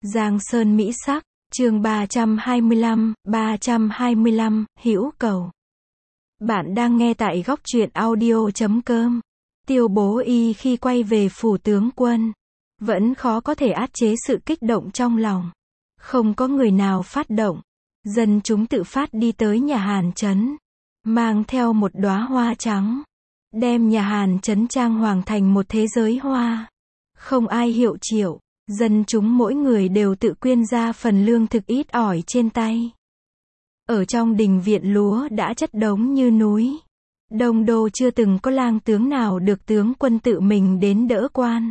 Giang Sơn Mỹ Sắc, chương 325, Hữu Cầu. Bạn đang nghe tại góc truyện audio.com. Tiêu Bố Y khi quay về phủ tướng quân, vẫn khó có thể át chế sự kích động trong lòng. Không có người nào phát động. Dân chúng tự phát đi tới nhà Hàn Trấn, mang theo một đóa hoa trắng, đem nhà Hàn Trấn trang hoàng thành một thế giới hoa. Không ai hiệu triệu, dân chúng mỗi người đều tự quyên ra phần lương thực ít ỏi trên tay. Ở trong đình viện lúa đã chất đống như núi. Đông đô chưa từng có lang tướng nào được tướng quân tự mình đến đỡ quan.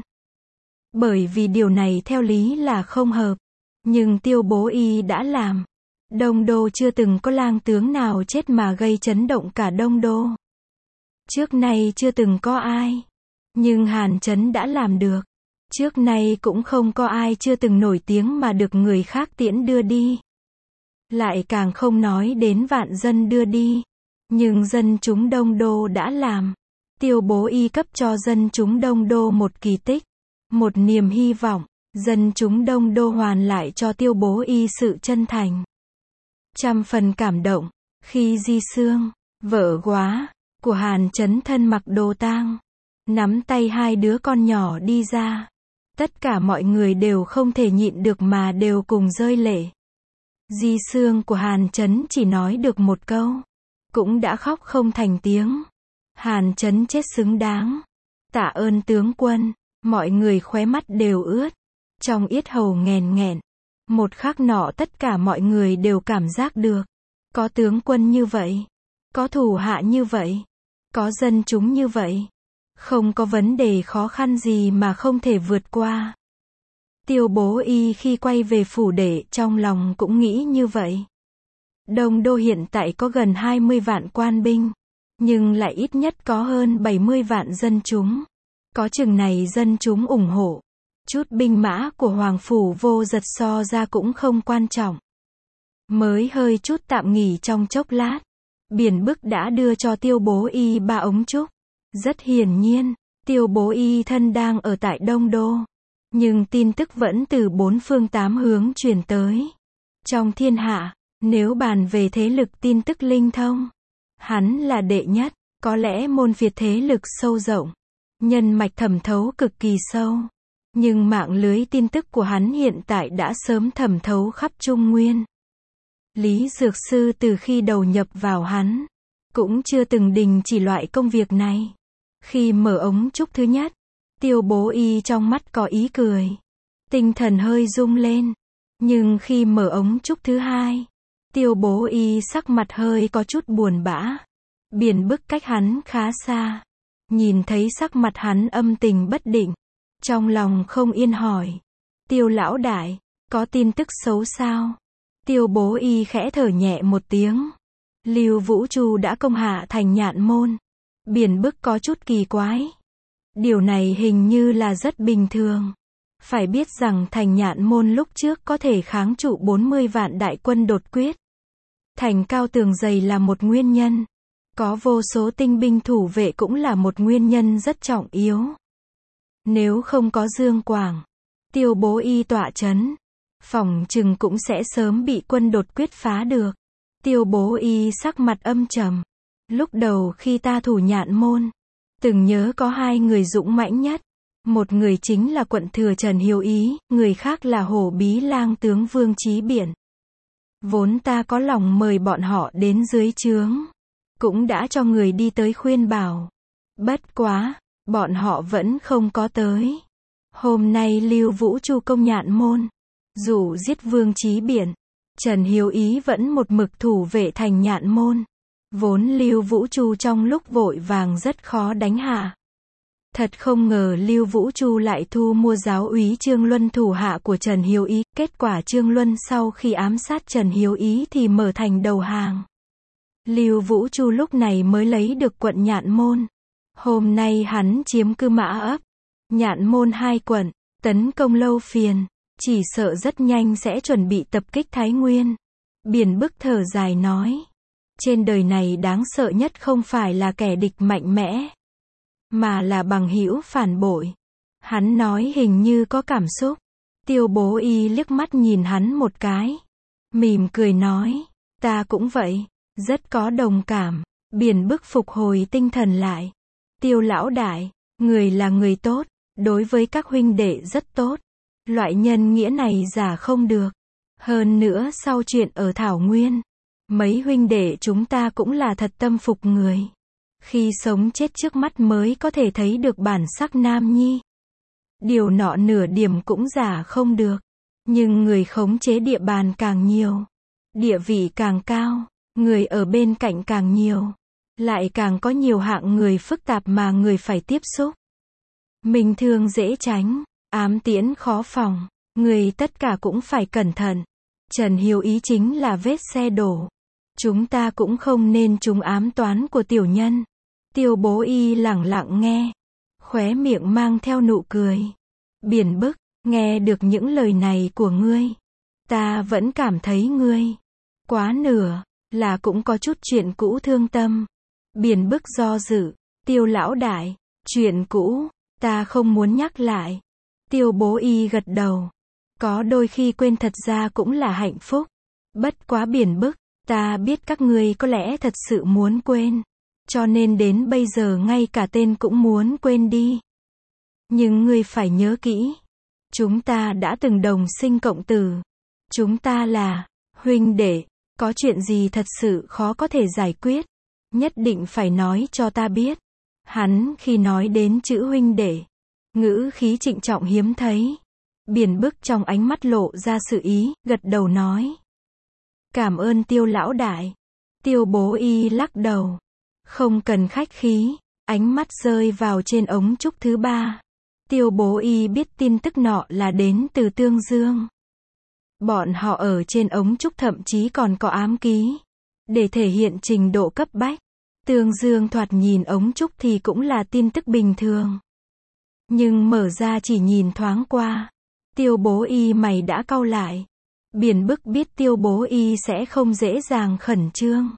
Bởi vì điều này theo lý là không hợp. Nhưng Tiêu Bố Y đã làm. Đông đô chưa từng có lang tướng nào chết mà gây chấn động cả đông đô. Trước nay chưa từng có ai. Nhưng Hàn Trấn đã làm được. Trước nay cũng không có ai chưa từng nổi tiếng mà được người khác tiễn đưa đi. Lại càng không nói đến vạn dân đưa đi. Nhưng dân chúng đông đô đã làm. Tiêu Bố Y cấp cho dân chúng đông đô một kỳ tích, một niềm hy vọng. Dân chúng đông đô hoàn lại cho Tiêu Bố Y sự chân thành. Trăm phần cảm động, khi Di Sương, vợ góa của Hàn Trấn thân mặc đồ tang, nắm tay hai đứa con nhỏ đi ra. Tất cả mọi người đều không thể nhịn được mà đều cùng rơi lệ. Di Sương của Hàn Trấn chỉ nói được một câu, cũng đã khóc không thành tiếng. Hàn Trấn chết xứng đáng. Tạ ơn tướng quân. Mọi người khóe mắt đều ướt, trong yết hầu nghèn nghẹn. Một khắc nọ tất cả mọi người đều cảm giác được, có tướng quân như vậy, có thủ hạ như vậy, có dân chúng như vậy, không có vấn đề khó khăn gì mà không thể vượt qua. Tiêu Bố Y khi quay về phủ đệ trong lòng cũng nghĩ như vậy. Đông đô hiện tại có gần 20 vạn quan binh, nhưng lại ít nhất có hơn 70 vạn dân chúng. Có chừng này dân chúng ủng hộ. Chút binh mã của Hoàng Phủ Vô Giật so ra cũng không quan trọng. Mới hơi chút tạm nghỉ trong chốc lát. Biển Bức đã đưa cho Tiêu Bố Y 3 ống trúc. Rất hiển nhiên, Tiêu Bố Y thân đang ở tại Đông Đô. Nhưng tin tức vẫn từ 4 phương 8 hướng truyền tới. Trong thiên hạ, nếu bàn về thế lực tin tức linh thông, hắn là đệ nhất. Có lẽ môn phiệt thế lực sâu rộng, nhân mạch thẩm thấu cực kỳ sâu. Nhưng mạng lưới tin tức của hắn hiện tại đã sớm thẩm thấu khắp Trung Nguyên. Lý Dược Sư từ khi đầu nhập vào hắn, cũng chưa từng đình chỉ loại công việc này. Khi mở ống trúc thứ nhất, Tiêu Bố Y trong mắt có ý cười. Tinh thần hơi rung lên. Nhưng khi mở ống trúc thứ hai, Tiêu Bố Y sắc mặt hơi có chút buồn bã. Biển Bức cách hắn khá xa. Nhìn thấy sắc mặt hắn âm tình bất định. Trong lòng không yên hỏi. Tiêu lão đại, có tin tức xấu sao? Tiêu Bố Y khẽ thở nhẹ một tiếng. Lưu Vũ Chu đã công hạ thành Nhạn Môn. Biển Bức có chút kỳ quái. Điều này hình như là rất bình thường. Phải biết rằng thành Nhạn Môn lúc trước có thể kháng trụ 40 vạn đại quân đột quyết. Thành cao tường dày là một nguyên nhân. Có vô số tinh binh thủ vệ cũng là một nguyên nhân rất trọng yếu. Nếu không có Dương Quảng, Tiêu Bố Y tọa trấn, phỏng chừng cũng sẽ sớm bị quân đột quyết phá được. Tiêu Bố Y sắc mặt âm trầm. Lúc đầu khi ta thủ Nhạn Môn, từng nhớ có hai người dũng mãnh nhất. Một người chính là quận thừa Trần Hiếu Ý, người khác là Hổ Bí lang tướng Vương Chí Biển. Vốn ta có lòng mời bọn họ đến dưới trướng, cũng đã cho người đi tới khuyên bảo. Bất quá, bọn họ vẫn không có tới. Hôm nay Lưu Vũ Chu công Nhạn Môn, dù giết Vương Chí Biển, Trần Hiếu Ý vẫn một mực thủ vệ thành Nhạn Môn. Vốn Lưu Vũ Chu trong lúc vội vàng rất khó đánh hạ. Thật không ngờ Lưu Vũ Chu lại thu mua giáo úy Trương Luân thủ hạ của Trần Hiếu Ý. Kết quả Trương Luân sau khi ám sát Trần Hiếu Ý thì mở thành đầu hàng. Lưu Vũ Chu lúc này mới lấy được quận Nhạn Môn. Hôm nay hắn chiếm Cư Mã ấp, Nhạn Môn 2 quận, tấn công Lâu Phiền, chỉ sợ rất nhanh sẽ chuẩn bị tập kích Thái Nguyên. Biển Bức thở dài nói, trên đời này đáng sợ nhất không phải là kẻ địch mạnh mẽ, mà là bằng hữu phản bội. Hắn nói hình như có cảm xúc. Tiêu Bố Y liếc mắt nhìn hắn một cái, mỉm cười nói, ta cũng vậy, rất có đồng cảm. Biển Bức phục hồi tinh thần lại. Tiêu lão đại, người là người tốt, đối với các huynh đệ rất tốt. Loại nhân nghĩa này giả không được. Hơn nữa sau chuyện ở Thảo Nguyên, mấy huynh đệ chúng ta cũng là thật tâm phục người. Khi sống chết trước mắt mới có thể thấy được bản sắc nam nhi. Điều nọ nửa điểm cũng giả không được. Nhưng người khống chế địa bàn càng nhiều, địa vị càng cao, người ở bên cạnh càng nhiều, lại càng có nhiều hạng người phức tạp mà người phải tiếp xúc. Minh thương dễ tránh, ám tiễn khó phòng, người tất cả cũng phải cẩn thận. Trần Hiếu ý chính là vết xe đổ. Chúng ta cũng không nên trúng ám toán của tiểu nhân. Tiêu Bố Y lẳng lặng nghe, khóe miệng mang theo nụ cười. Biển Bức, nghe được những lời này của ngươi, ta vẫn cảm thấy ngươi quá nửa là cũng có chút chuyện cũ thương tâm. Biển Bức do dự, Tiêu lão đại, chuyện cũ, ta không muốn nhắc lại. Tiêu Bố Y gật đầu, có đôi khi quên thật ra cũng là hạnh phúc. Bất quá Biển Bức, ta biết các ngươi có lẽ thật sự muốn quên, cho nên đến bây giờ ngay cả tên cũng muốn quên đi. Nhưng ngươi phải nhớ kỹ, chúng ta đã từng đồng sinh cộng tử. Chúng ta là huynh đệ, có chuyện gì thật sự khó có thể giải quyết, nhất định phải nói cho ta biết. Hắn khi nói đến chữ huynh đệ, ngữ khí trịnh trọng hiếm thấy. Biển Bức trong ánh mắt lộ ra sự ý, gật đầu nói. Cảm ơn Tiêu lão đại. Tiêu Bố Y lắc đầu. Không cần khách khí, ánh mắt rơi vào trên ống trúc thứ ba. Tiêu Bố Y biết tin tức nọ là đến từ Tương Dương. Bọn họ ở trên ống trúc thậm chí còn có ám ký, để thể hiện trình độ cấp bách. Tương Dương thoạt nhìn ống trúc thì cũng là tin tức bình thường. Nhưng mở ra chỉ nhìn thoáng qua, Tiêu Bố Y mày đã cau lại. Biển Bức biết Tiêu Bố Y sẽ không dễ dàng khẩn trương,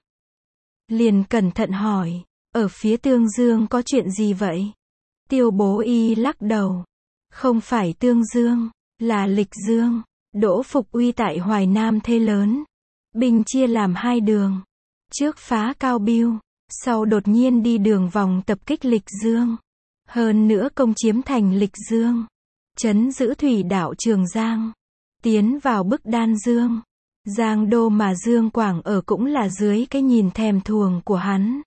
liền cẩn thận hỏi, ở phía Tương Dương có chuyện gì vậy? Tiêu Bố Y lắc đầu. Không phải Tương Dương, là Lịch Dương. Đỗ Phục Uy tại Hoài Nam thế lớn, binh chia làm hai đường. Trước phá Cao Biêu, sau đột nhiên đi đường vòng tập kích Lịch Dương. Hơn nữa công chiếm thành Lịch Dương, trấn giữ thủy đảo Trường Giang, tiến vào Bức Đan Dương. Giang Đô mà Dương Quảng ở cũng là dưới cái nhìn thèm thuồng của hắn.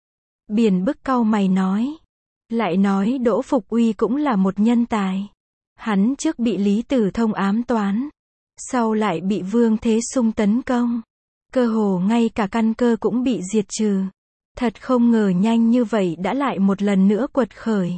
Biển Bức cau mày nói. Lại nói Đỗ Phục Uy cũng là một nhân tài. Hắn trước bị Lý Tử Thông ám toán, sau lại bị Vương Thế Sung tấn công. Cơ hồ ngay cả căn cơ cũng bị diệt trừ. Thật không ngờ nhanh như vậy đã lại một lần nữa quật khởi.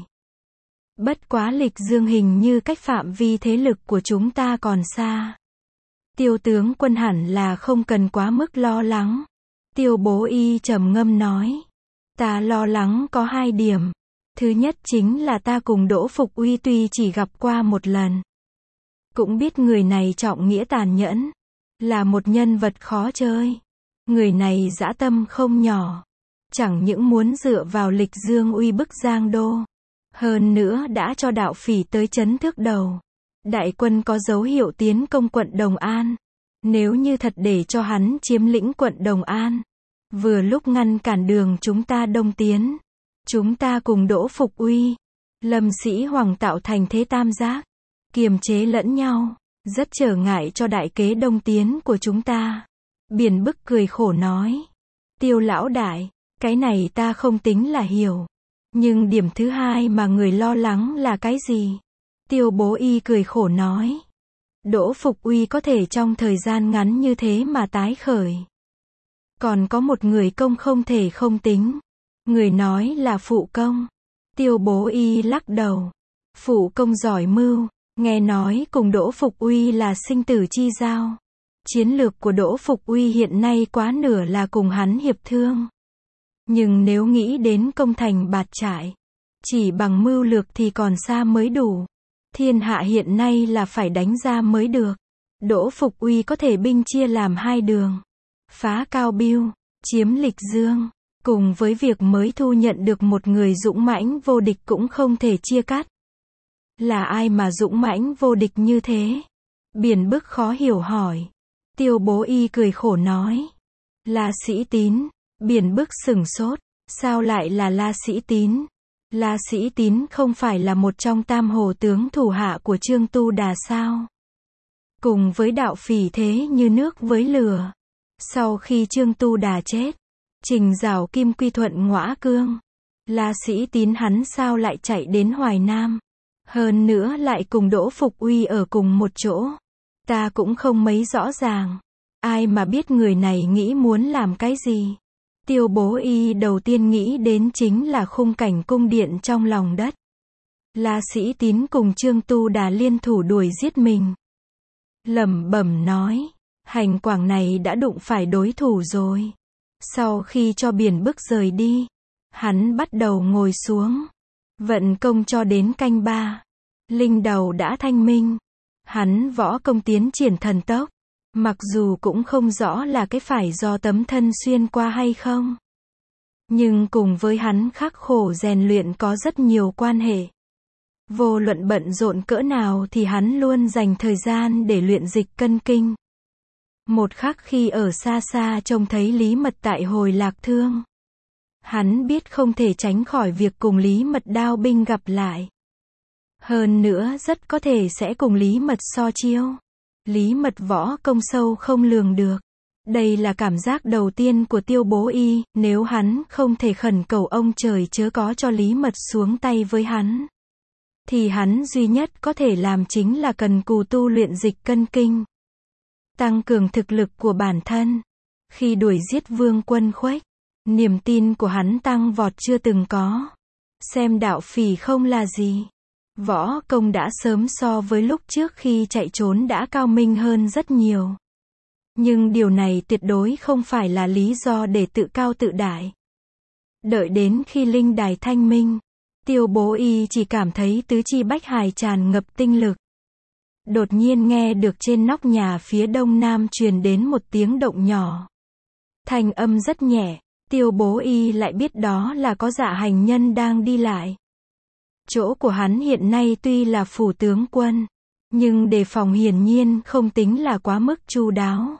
Bất quá Lịch Dương hình như cách phạm vi thế lực của chúng ta còn xa. Tiêu tướng quân hẳn là không cần quá mức lo lắng. Tiêu Bố Y trầm ngâm nói. Ta lo lắng có hai điểm. Thứ nhất chính là ta cùng Đỗ Phục Uy tuy chỉ gặp qua một lần, cũng biết người này trọng nghĩa tàn nhẫn, là một nhân vật khó chơi. Người này dã tâm không nhỏ, chẳng những muốn dựa vào Lịch Dương uy bức Giang Đô, hơn nữa đã cho đạo phỉ tới trấn Thước Đầu. Đại quân có dấu hiệu tiến công quận Đồng An. Nếu như thật để cho hắn chiếm lĩnh quận Đồng An, vừa lúc ngăn cản đường chúng ta đông tiến, chúng ta cùng Đỗ Phục Uy, Lâm Sĩ Hoàng tạo thành thế tam giác, kiềm chế lẫn nhau, rất trở ngại cho đại kế đông tiến của chúng ta. Biển Bức cười khổ nói. Tiêu lão đại, cái này ta không tính là hiểu. Nhưng điểm thứ hai mà người lo lắng là cái gì? Tiêu Bố Y cười khổ nói. Đỗ Phục Uy có thể trong thời gian ngắn như thế mà tái khởi. Còn có một người công không thể không tính. Người nói là Phụ Công. Tiêu Bố Y lắc đầu. Phụ Công giỏi mưu, nghe nói cùng Đỗ Phục Uy là sinh tử chi giao. Chiến lược của Đỗ Phục Uy hiện nay quá nửa là cùng hắn hiệp thương. Nhưng nếu nghĩ đến công thành Bạt Trại, chỉ bằng mưu lược thì còn xa mới đủ. Thiên hạ hiện nay là phải đánh ra mới được. Đỗ Phục Uy có thể binh chia làm hai đường, phá Cao Biêu, chiếm Lịch Dương, cùng với việc mới thu nhận được một người dũng mãnh vô địch cũng không thể chia cắt. Là ai mà dũng mãnh vô địch như thế? Biển Bức khó hiểu hỏi. Tiêu Bố Y cười khổ nói. La Sĩ Tín. Biển Bức sửng sốt. Sao lại là La Sĩ Tín? La Sĩ Tín không phải là một trong tam hồ tướng thủ hạ của Trương Tu Đà sao? Cùng với đạo phỉ thế như nước với lửa. Sau khi Trương Tu Đà chết, Trình Giảo Kim quy thuận Ngõa Cương. La Sĩ Tín hắn sao lại chạy đến Hoài Nam? Hơn nữa lại cùng Đỗ Phục Uy ở cùng một chỗ. Ta cũng không mấy rõ ràng. Ai mà biết người này nghĩ muốn làm cái gì? Tiêu Bố Y đầu tiên nghĩ đến chính là khung cảnh cung điện trong lòng đất. La Sĩ Tín cùng Trương Tu Đà liên thủ đuổi giết mình. Lẩm bẩm nói, hành quảng này đã đụng phải đối thủ rồi. Sau khi cho Biển Bức rời đi, hắn bắt đầu ngồi xuống, vận công cho đến canh 3. Linh đầu đã thanh minh. Hắn võ công tiến triển thần tốc. Mặc dù cũng không rõ là cái phải do tấm thân xuyên qua hay không. Nhưng cùng với hắn khắc khổ rèn luyện có rất nhiều quan hệ. Vô luận bận rộn cỡ nào thì hắn luôn dành thời gian để luyện dịch cân kinh. Một khắc khi ở xa xa trông thấy Lý Mật tại Hồi Lạc Thương. Hắn biết không thể tránh khỏi việc cùng Lý Mật đao binh gặp lại. Hơn nữa rất có thể sẽ cùng Lý Mật so chiêu. Lý Mật võ công sâu không lường được. Đây là cảm giác đầu tiên của Tiêu Bố Y, nếu hắn không thể khẩn cầu ông trời chớ có cho Lý Mật xuống tay với hắn. Thì hắn duy nhất có thể làm chính là cần cù tu luyện dịch cân kinh. Tăng cường thực lực của bản thân. Khi đuổi giết Vương Quân Khuếch, niềm tin của hắn tăng vọt chưa từng có. Xem đạo phỉ không là gì. Võ công đã sớm so với lúc trước khi chạy trốn đã cao minh hơn rất nhiều. Nhưng điều này tuyệt đối không phải là lý do để tự cao tự đại. Đợi đến khi linh đài thanh minh, Tiêu Bố Y chỉ cảm thấy tứ chi bách hải tràn ngập tinh lực. Đột nhiên nghe được trên nóc nhà phía đông nam truyền đến một tiếng động nhỏ. Thanh âm rất nhẹ, Tiêu Bố Y lại biết đó là có dạ hành nhân đang đi lại. Chỗ của hắn hiện nay tuy là phủ tướng quân, nhưng đề phòng hiển nhiên không tính là quá mức chu đáo.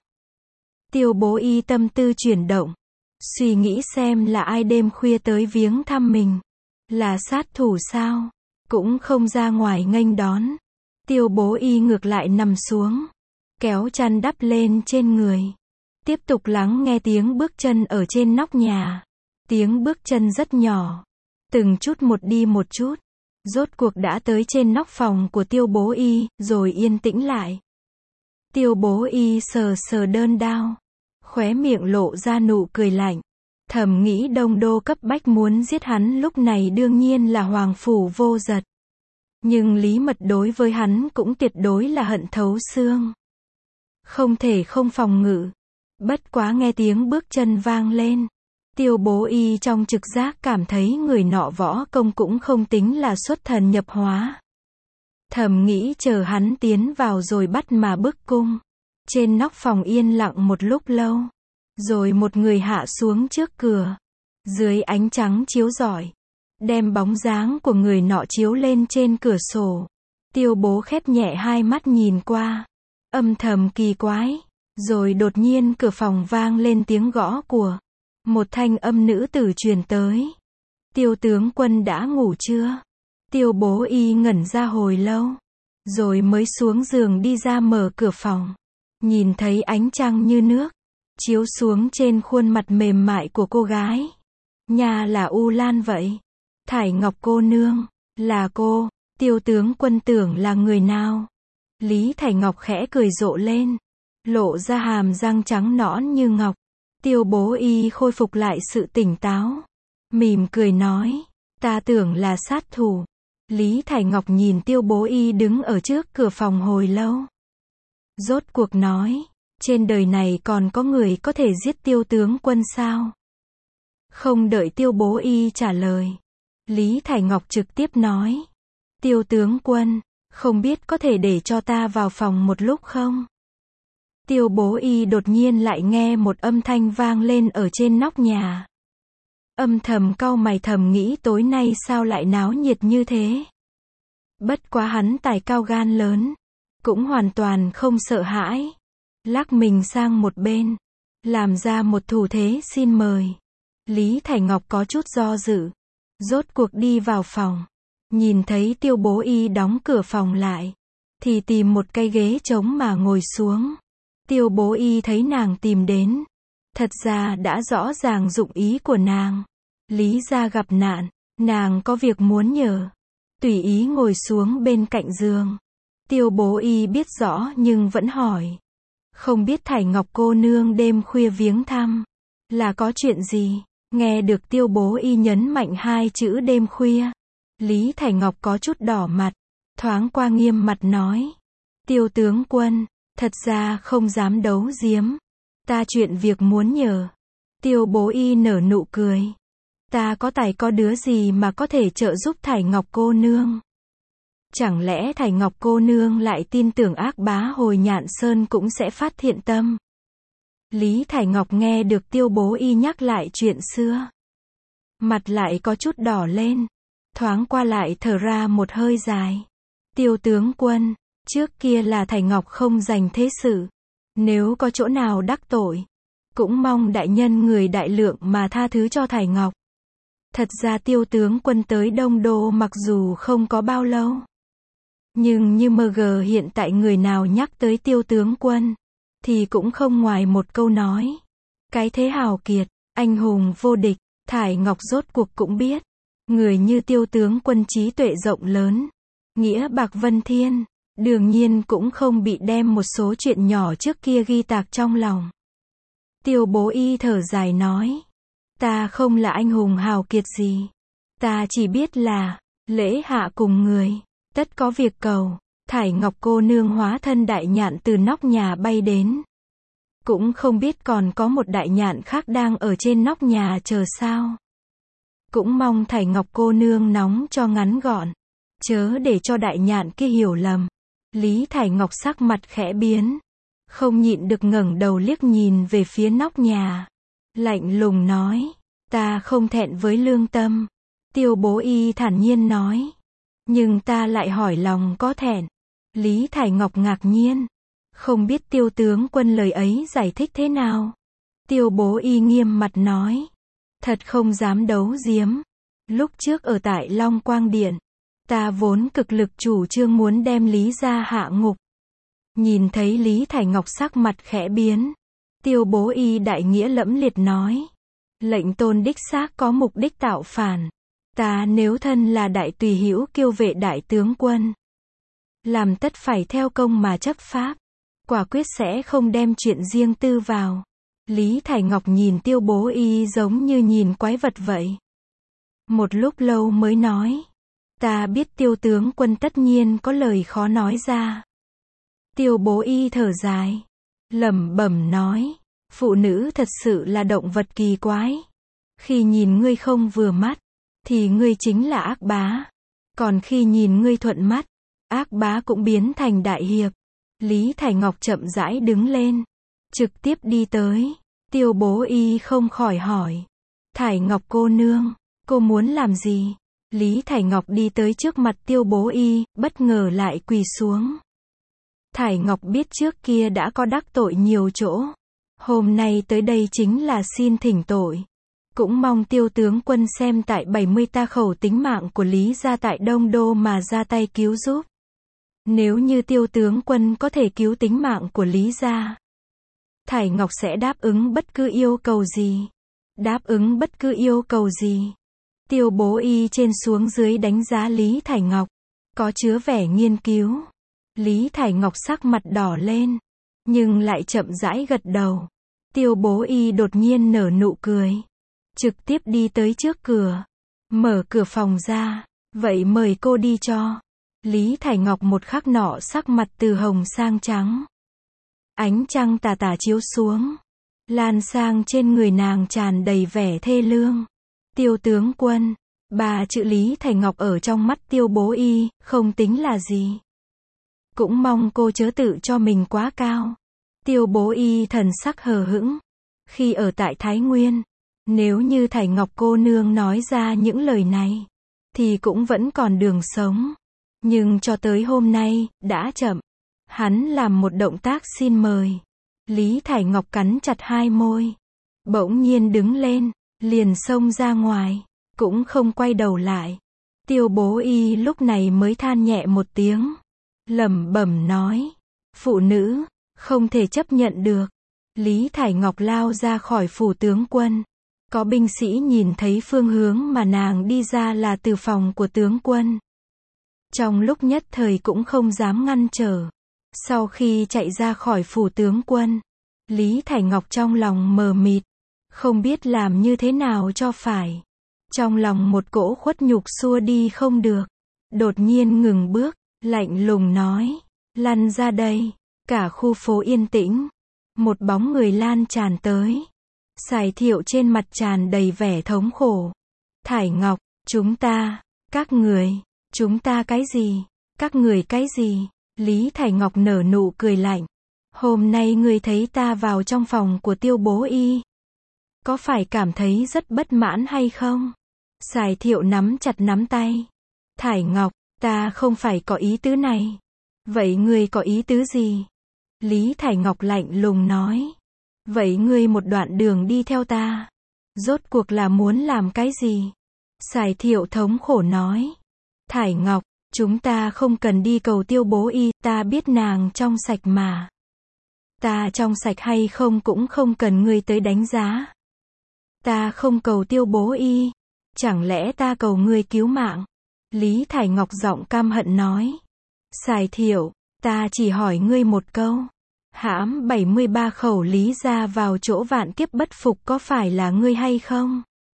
Tiêu Bố Y tâm tư chuyển động, suy nghĩ xem là ai đêm khuya tới viếng thăm mình. Là sát thủ sao? Cũng không ra ngoài nghênh đón. Tiêu Bố Y ngược lại nằm xuống, kéo chăn đắp lên trên người. Tiếp tục lắng nghe tiếng bước chân ở trên nóc nhà. Tiếng bước chân rất nhỏ, từng chút một đi một chút. Rốt cuộc đã tới trên nóc phòng của Tiêu Bố Y, rồi yên tĩnh lại. Tiêu Bố Y sờ sờ đơn đao, khóe miệng lộ ra nụ cười lạnh. Thầm nghĩ Đông Đô cấp bách muốn giết hắn lúc này đương nhiên là Hoàng Phủ Vô Dật. Nhưng Lý Mật đối với hắn cũng tuyệt đối là hận thấu xương. Không thể không phòng ngự. Bất quá nghe tiếng bước chân vang lên. Tiêu Bố Y trong trực giác cảm thấy người nọ võ công cũng không tính là xuất thần nhập hóa. Thầm nghĩ chờ hắn tiến vào rồi bắt mà bức cung. Trên nóc phòng yên lặng một lúc lâu. Rồi một người hạ xuống trước cửa. Dưới ánh trắng chiếu rọi, đem bóng dáng của người nọ chiếu lên trên cửa sổ. Tiêu Bố khép nhẹ hai mắt nhìn qua. Âm thầm kỳ quái. Rồi đột nhiên cửa phòng vang lên tiếng gõ của. Một thanh âm nữ tử truyền tới. Tiêu tướng quân đã ngủ chưa? Tiêu Bố Y ngẩn ra hồi lâu. Rồi mới xuống giường đi ra mở cửa phòng. Nhìn thấy ánh trăng như nước chiếu xuống trên khuôn mặt mềm mại của cô gái. Nhà là U Lan vậy. Thải Ngọc cô nương. Là cô. Tiêu tướng quân tưởng là người nào? Lý Thải Ngọc khẽ cười rộ lên. Lộ ra hàm răng trắng nõn như ngọc. Tiêu Bố Y khôi phục lại sự tỉnh táo. Mỉm cười nói. Ta tưởng là sát thủ. Lý Thải Ngọc nhìn Tiêu Bố Y đứng ở trước cửa phòng hồi lâu. Rốt cuộc nói. Trên đời này còn có người có thể giết Tiêu tướng quân sao? Không đợi Tiêu Bố Y trả lời. Lý Thải Ngọc trực tiếp nói. Tiêu tướng quân, không biết có thể để cho ta vào phòng một lúc không? Tiêu Bố Y đột nhiên lại nghe một âm thanh vang lên ở trên nóc nhà. Âm thầm cau mày thầm nghĩ tối nay sao lại náo nhiệt như thế? Bất quá hắn tài cao gan lớn. cũng hoàn toàn không sợ hãi. Lắc mình sang một bên, làm ra một thủ thế xin mời. Lý Thải Ngọc có chút do dự, rốt cuộc đi vào phòng. Nhìn thấy Tiêu Bố Y đóng cửa phòng lại, thì tìm một cái ghế trống mà ngồi xuống. Tiêu Bố Y thấy nàng tìm đến, thật ra đã rõ ràng dụng ý của nàng. Lý gia gặp nạn, nàng có việc muốn nhờ. Tùy ý ngồi xuống bên cạnh giường. Tiêu Bố Y biết rõ nhưng vẫn hỏi. Không biết Thải Ngọc cô nương đêm khuya viếng thăm, là có chuyện gì? Nghe được Tiêu Bố Y nhấn mạnh hai chữ đêm khuya, Lý Thải Ngọc có chút đỏ mặt, thoáng qua nghiêm mặt nói. Tiêu tướng quân, thật ra không dám đấu giếm. Ta chuyện việc muốn nhờ. Tiêu Bố Y nở nụ cười. Ta có tài có đứa gì mà có thể trợ giúp Thải Ngọc cô nương? Chẳng lẽ Thải Ngọc cô nương lại tin tưởng ác bá hồi Nhạn Sơn cũng sẽ phát thiện tâm? Lý Thải Ngọc nghe được Tiêu Bố Y nhắc lại chuyện xưa, mặt lại có chút đỏ lên, thoáng qua lại thở ra một hơi dài. Tiêu tướng quân, trước kia là Thải Ngọc không dành thế sự, nếu có chỗ nào đắc tội, cũng mong đại nhân người đại lượng mà tha thứ cho Thải Ngọc. Thật ra Tiêu tướng quân tới Đông Đô mặc dù không có bao lâu, nhưng như MG hiện tại người nào nhắc tới Tiêu tướng quân, thì cũng không ngoài một câu nói. Cái thế hào kiệt, anh hùng vô địch, Thải Ngọc rốt cuộc cũng biết. Người như Tiêu tướng quân trí tuệ rộng lớn, nghĩa bạc vân thiên, đương nhiên cũng không bị đem một số chuyện nhỏ trước kia ghi tạc trong lòng. Tiêu Bố Y thở dài nói. Ta không là anh hùng hào kiệt gì. Ta chỉ biết là, lễ hạ cùng người, tất có việc cầu. Thải Ngọc cô nương hóa thân đại nhạn từ nóc nhà bay đến. Cũng không biết còn có một đại nhạn khác đang ở trên nóc nhà chờ sao. Cũng mong Thải Ngọc cô nương nóng cho ngắn gọn, chớ để cho đại nhạn kia hiểu lầm. Lý Thải Ngọc sắc mặt khẽ biến, không nhịn được ngẩng đầu liếc nhìn về phía nóc nhà, lạnh lùng nói, ta không thẹn với lương tâm. Tiêu Bố Y thản nhiên nói, nhưng ta lại hỏi lòng có thẹn. Lý Thải Ngọc ngạc nhiên, không biết Tiêu tướng quân lời ấy giải thích thế nào. Tiêu Bố Y nghiêm mặt nói, thật không dám đấu giếm. Lúc trước ở tại Long Quang Điện, ta vốn cực lực chủ trương muốn đem Lý gia hạ ngục. Nhìn thấy Lý Thải Ngọc sắc mặt khẽ biến, Tiêu Bố Y đại nghĩa lẫm liệt nói, lệnh tôn đích xác có mục đích tạo phản. Ta nếu thân là đại tùy hữu kiêu vệ đại tướng quân, làm tất phải theo công mà chấp pháp, quả quyết sẽ không đem chuyện riêng tư vào. Lý Thải Ngọc nhìn Tiêu Bố Y giống như nhìn quái vật vậy. Một lúc lâu mới nói, ta biết Tiêu tướng quân tất nhiên có lời khó nói ra. Tiêu Bố Y thở dài, lẩm bẩm nói, phụ nữ thật sự là động vật kỳ quái. Khi nhìn ngươi không vừa mắt, thì ngươi chính là ác bá. Còn khi nhìn ngươi thuận mắt, ác bá cũng biến thành đại hiệp. Lý Thải Ngọc chậm rãi đứng lên, trực tiếp đi tới. Tiêu Bố Y không khỏi hỏi, Thải Ngọc cô nương, cô muốn làm gì? Lý Thải Ngọc đi tới trước mặt Tiêu Bố Y, bất ngờ lại quỳ xuống. Thải Ngọc biết trước kia đã có đắc tội nhiều chỗ, hôm nay tới đây chính là xin thỉnh tội. Cũng mong Tiêu tướng quân xem tại 70 ta khẩu tính mạng của Lý gia tại Đông Đô mà ra tay cứu giúp. Nếu như Tiêu tướng quân có thể cứu tính mạng của Lý gia, Thải Ngọc sẽ đáp ứng bất cứ yêu cầu gì. Đáp ứng bất cứ yêu cầu gì? Tiêu Bố Y trên xuống dưới đánh giá Lý Thải Ngọc, có chứa vẻ nghiên cứu. Lý Thải Ngọc sắc mặt đỏ lên, nhưng lại chậm rãi gật đầu. Tiêu Bố Y đột nhiên nở nụ cười, trực tiếp đi tới trước cửa, mở cửa phòng ra, vậy mời cô đi cho. Lý Thải Ngọc một khắc nọ sắc mặt từ hồng sang trắng. Ánh trăng tà tà chiếu xuống, lan sang trên người nàng tràn đầy vẻ thê lương. Tiêu tướng quân, ba chữ Lý Thải Ngọc ở trong mắt Tiêu Bố Y, không tính là gì. Cũng mong cô chớ tự cho mình quá cao. Tiêu Bố Y thần sắc hờ hững. Khi ở tại Thái Nguyên, nếu như Thải Ngọc cô nương nói ra những lời này, thì cũng vẫn còn đường sống. Nhưng cho tới hôm nay, đã chậm. Hắn làm một động tác xin mời. Lý Thải Ngọc cắn chặt hai môi. Bỗng nhiên đứng lên, liền xông ra ngoài, cũng không quay đầu lại. Tiêu Bố Y lúc này mới than nhẹ một tiếng, lẩm bẩm nói, phụ nữ, không thể chấp nhận được. Lý Thải Ngọc lao ra khỏi phủ tướng quân. Có binh sĩ nhìn thấy phương hướng mà nàng đi ra là từ phòng của tướng quân. Trong lúc nhất thời cũng không dám ngăn trở. Sau khi chạy ra khỏi phủ tướng quân, Lý Thải Ngọc trong lòng mờ mịt, không biết làm như thế nào cho phải. Trong lòng một cỗ khuất nhục xua đi không được. Đột nhiên ngừng bước, lạnh lùng nói, lăn ra đây. Cả khu phố yên tĩnh. Một bóng người lan tràn tới. Sài Thiệu trên mặt tràn đầy vẻ thống khổ. Thải Ngọc, chúng ta, các người, chúng ta cái gì? Các người cái gì? Lý Thải Ngọc nở nụ cười lạnh. Hôm nay ngươi thấy ta vào trong phòng của Tiêu Bố Y, có phải cảm thấy rất bất mãn hay không? Sài Thiệu nắm chặt nắm tay. Thải Ngọc, ta không phải có ý tứ này. Vậy ngươi có ý tứ gì? Lý Thải Ngọc lạnh lùng nói. Vậy ngươi một đoạn đường đi theo ta, rốt cuộc là muốn làm cái gì? Sài Thiệu thống khổ nói. Thải Ngọc, chúng ta không cần đi cầu Tiêu Bố Y, ta biết nàng trong sạch mà. Ta trong sạch hay không cũng không cần ngươi tới đánh giá. Ta không cầu Tiêu Bố Y, chẳng lẽ ta cầu ngươi cứu mạng? Lý Thải Ngọc giọng căm hận nói. Sài Thiệu, ta chỉ hỏi ngươi một câu. Hãm 73 khẩu Lý gia vào chỗ vạn kiếp bất phục có phải là ngươi hay không?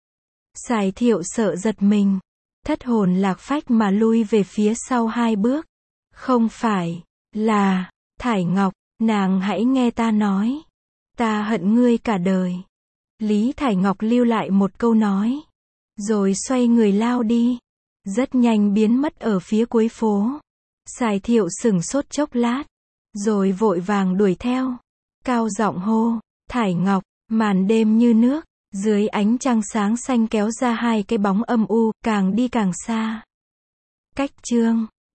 Sài Thiệu sợ giật mình, thất hồn lạc phách mà lui về phía sau 2 bước. Không phải, là, Thải Ngọc, nàng hãy nghe ta nói. Ta hận ngươi cả đời. Lý Thải Ngọc lưu lại một câu nói, rồi xoay người lao đi. Rất nhanh biến mất ở phía cuối phố. Sài Thiệu sửng sốt chốc lát, rồi vội vàng đuổi theo. Cao giọng hô, Thải Ngọc, màn đêm như nước, dưới ánh trăng sáng xanh kéo ra 2 cái bóng âm u, càng đi càng xa. Cách chương